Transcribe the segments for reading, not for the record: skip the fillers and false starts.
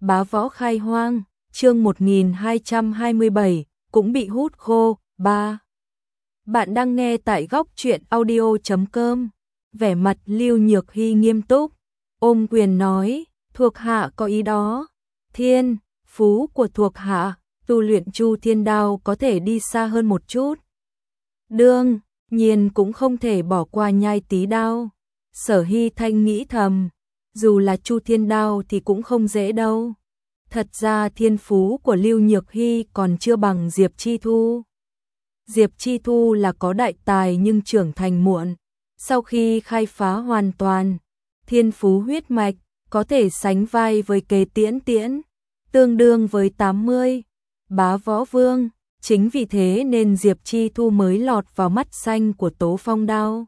Bá võ khai hoang, chương 1227, cũng bị hút khô, 3. Bạn đang nghe tại góc truyện audio.com. Vẻ mặt Lưu Nhược Hy nghiêm túc, ôm quyền nói, thuộc hạ có ý đó. Thiên phú của thuộc hạ, tu luyện Chu Thiên Đao có thể đi xa hơn một chút. Đương nhiên cũng không thể bỏ qua Nhai Tí Đao. Sở Hy Thanh nghĩ thầm, dù là Chu Thiên Đao thì cũng không dễ đâu. Thật ra thiên phú của Lưu Nhược Hy còn chưa bằng Diệp Chi Thu. Diệp Chi Thu là có đại tài nhưng trưởng thành muộn. Sau khi khai phá hoàn toàn, thiên phú huyết mạch có thể sánh vai với Kế Tiễn Tiễn, tương đương với 80. Bá Võ Vương. Chính vì thế nên Diệp Chi Thu mới lọt vào mắt xanh của Tố Phong Đao.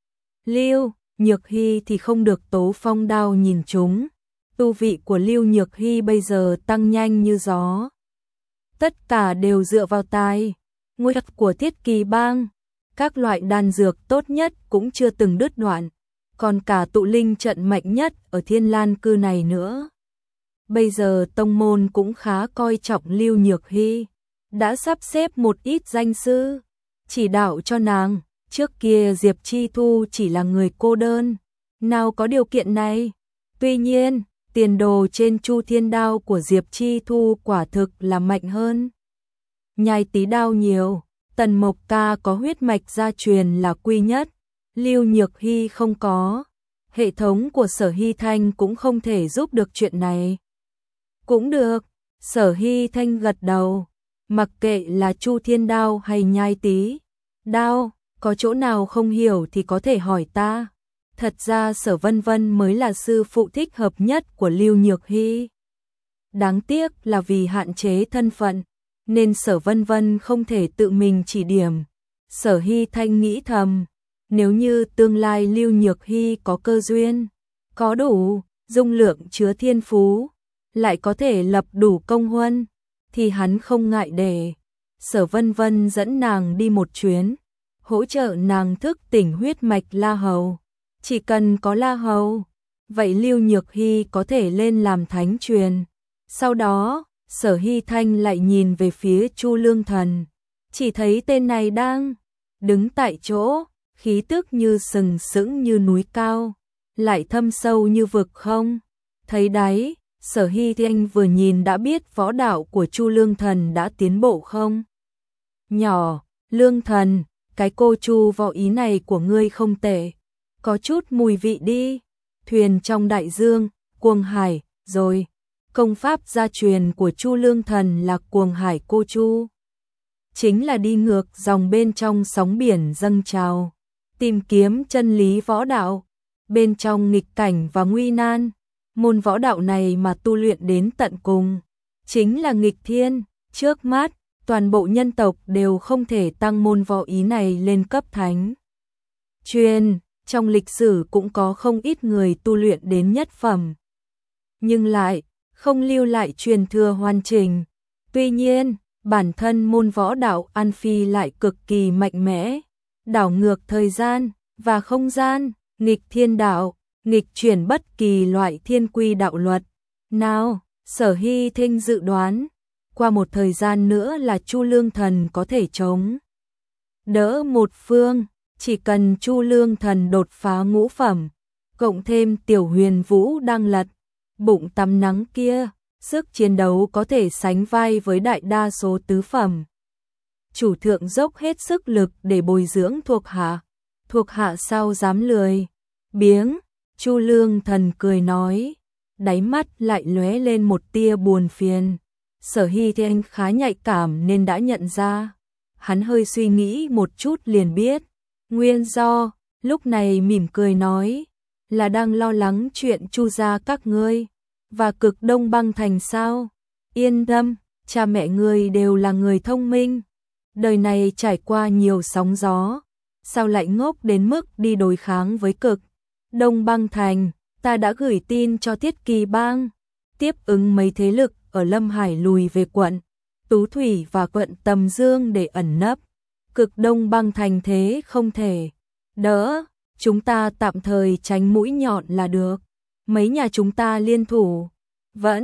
Lưu Nhược Hy thì không được Tố Phong Đao nhìn trúng. Tu vị của Lưu Nhược Hy bây giờ tăng nhanh như gió. Tất cả đều dựa vào tài nguyên của Thiết Kỳ Bang. Các loại đan dược tốt nhất cũng chưa từng đứt đoạn. Còn cả tụ linh trận mạnh nhất ở Thiên Lan Cư này nữa. Bây giờ tông môn cũng khá coi trọng Lưu Nhược Hy. Đã sắp xếp một ít danh sư chỉ đạo cho nàng. Trước kia Diệp Chi Thu chỉ là người cô đơn, nào có điều kiện này. Tuy nhiên, tiền đồ trên Chu Thiên Đao của Diệp Chi Thu quả thực là mạnh hơn Nhai Tí Đao nhiều. Tần Mộc Ca có huyết mạch gia truyền là quý nhất, Lưu Nhược Hy không có. Hệ thống của Sở Hy Thanh cũng không thể giúp được chuyện này. Cũng được, Sở Hy Thanh gật đầu. Mặc kệ là Chu Thiên Đao hay Nhai Tí Đao, có chỗ nào không hiểu thì có thể hỏi ta. Thật ra Sở Vân Vân mới là sư phụ thích hợp nhất của Lưu Nhược Hy. Đáng tiếc là vì hạn chế thân phận, nên Sở Vân Vân không thể tự mình chỉ điểm. Sở Hy Thanh nghĩ thầm, nếu như tương lai Lưu Nhược Hy có cơ duyên, có đủ dung lượng chứa thiên phú, lại có thể lập đủ công huân, thì hắn không ngại để Sở Vân Vân dẫn nàng đi một chuyến, hỗ trợ nàng thức tỉnh huyết mạch La Hầu. Chỉ cần có La Hầu, vậy Lưu Nhược Hy có thể lên làm thánh truyền. Sau đó, Sở Hy Thanh lại nhìn về phía Chu Lương Thần, chỉ thấy tên này đang đứng tại chỗ, khí tức như sừng sững như núi cao, lại thâm sâu như vực không thấy đáy. Sở Hy Thanh vừa nhìn đã biết võ đạo của Chu Lương Thần đã tiến bộ không nhỏ. Lương Thần, cái cô Chu võ ý này của ngươi không tệ, có chút mùi vị đi. Thuyền trong đại dương, Cuồng Hải, rồi. Công pháp gia truyền của Chu Lương Thần là Cuồng Hải Cô Chu. Chính là đi ngược dòng bên trong sóng biển dâng trào, tìm kiếm chân lý võ đạo, bên trong nghịch cảnh và nguy nan. Môn võ đạo này mà tu luyện đến tận cùng, chính là nghịch thiên. Trước mắt, toàn bộ nhân tộc đều không thể tăng môn võ ý này lên cấp thánh truyền. Trong lịch sử cũng có không ít người tu luyện đến nhất phẩm, nhưng lại không lưu lại truyền thừa hoàn chỉnh. Tuy nhiên, bản thân môn võ đạo An Phi lại cực kỳ mạnh mẽ, đảo ngược thời gian và không gian, nghịch thiên đạo, nghịch chuyển bất kỳ loại thiên quy đạo luật nào. Sở Hy Thanh dự đoán, qua một thời gian nữa là Chu Lương Thần có thể chống đỡ một phương. Chỉ cần Chu Lương Thần đột phá ngũ phẩm, cộng thêm Tiểu Huyền Vũ đang lật bụng tắm nắng kia, sức chiến đấu có thể sánh vai với đại đa số tứ phẩm. Chủ thượng dốc hết sức lực để bồi dưỡng thuộc hạ sao dám lười biếng. Chu Lương Thần cười nói, đáy mắt lại lóe lên một tia buồn phiền. Sở Hy Thanh khá nhạy cảm nên đã nhận ra. Hắn hơi suy nghĩ một chút liền biết nguyên do, lúc này mỉm cười nói, là đang lo lắng chuyện Chu gia các ngươi và Cực Đông Băng Thành sao? Yên tâm, cha mẹ ngươi đều là người thông minh, đời này trải qua nhiều sóng gió, sao lại ngốc đến mức đi đối kháng với Cực Đông Băng Thành. Ta đã gửi tin cho Thiết Kỳ Bang, tiếp ứng mấy thế lực ở Lâm Hải lùi về quận Tú Thủy và quận Tầm Dương để ẩn nấp. Cực Đông Băng Thành thế không thể đỡ, chúng ta tạm thời tránh mũi nhọn là được. Mấy nhà chúng ta liên thủ, vẫn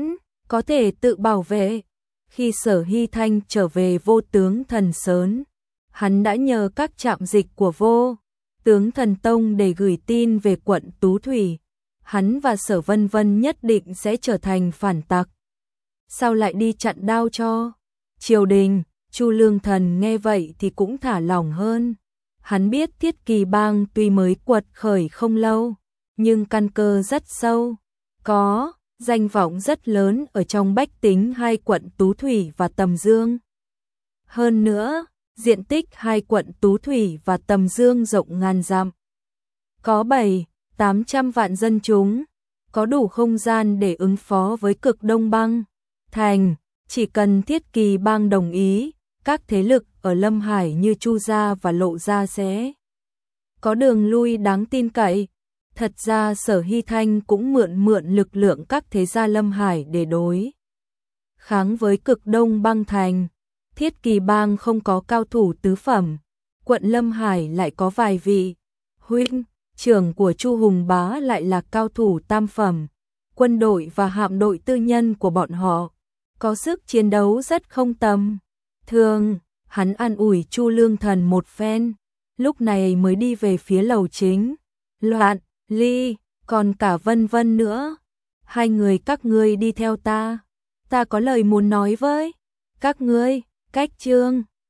có thể tự bảo vệ. Khi Sở Hy Thanh trở về Vô Tướng Thần Sớn, hắn đã nhờ các trạm dịch của Vô Tướng Thần Tông để gửi tin về quận Tú Thủy. Hắn và Sở Vân Vân nhất định sẽ trở thành phản tặc. Sao lại đi chặn đao cho triều đình? Chu Lương Thần nghe vậy thì cũng thả lỏng hơn. Hắn biết Thiết Kỳ Bang tuy mới quật khởi không lâu, nhưng căn cơ rất sâu, có danh vọng rất lớn ở trong bách tính hai quận Tú Thủy và Tầm Dương. Hơn nữa, diện tích hai quận Tú Thủy và Tầm Dương rộng ngàn dặm, có 700-800 vạn dân chúng, có đủ không gian để ứng phó với Cực Đông Bang Thành. Chỉ cần Thiết Kỳ Bang đồng ý, các thế lực ở Lâm Hải như Chu gia và Lộ gia sẽ có đường lui đáng tin cậy. Thật ra Sở Hy Thanh cũng mượn lực lượng các thế gia Lâm Hải để đối kháng với Cực Đông Bang Thành. Thiết Kỳ Bang không có cao thủ tứ phẩm, quận Lâm Hải lại có vài vị huynh trưởng của Chu Hùng Bá lại là cao thủ tam phẩm. Quân đội và hạm đội tư nhân của bọn họ có sức chiến đấu rất không tầm thường. Hắn an ủi Chu Lương Thần một phen, lúc này mới đi về phía lầu chính. Loạn Ly, còn cả Vân Vân nữa. Hai người các ngươi đi theo ta. Ta có lời muốn nói với các ngươi. Cách chương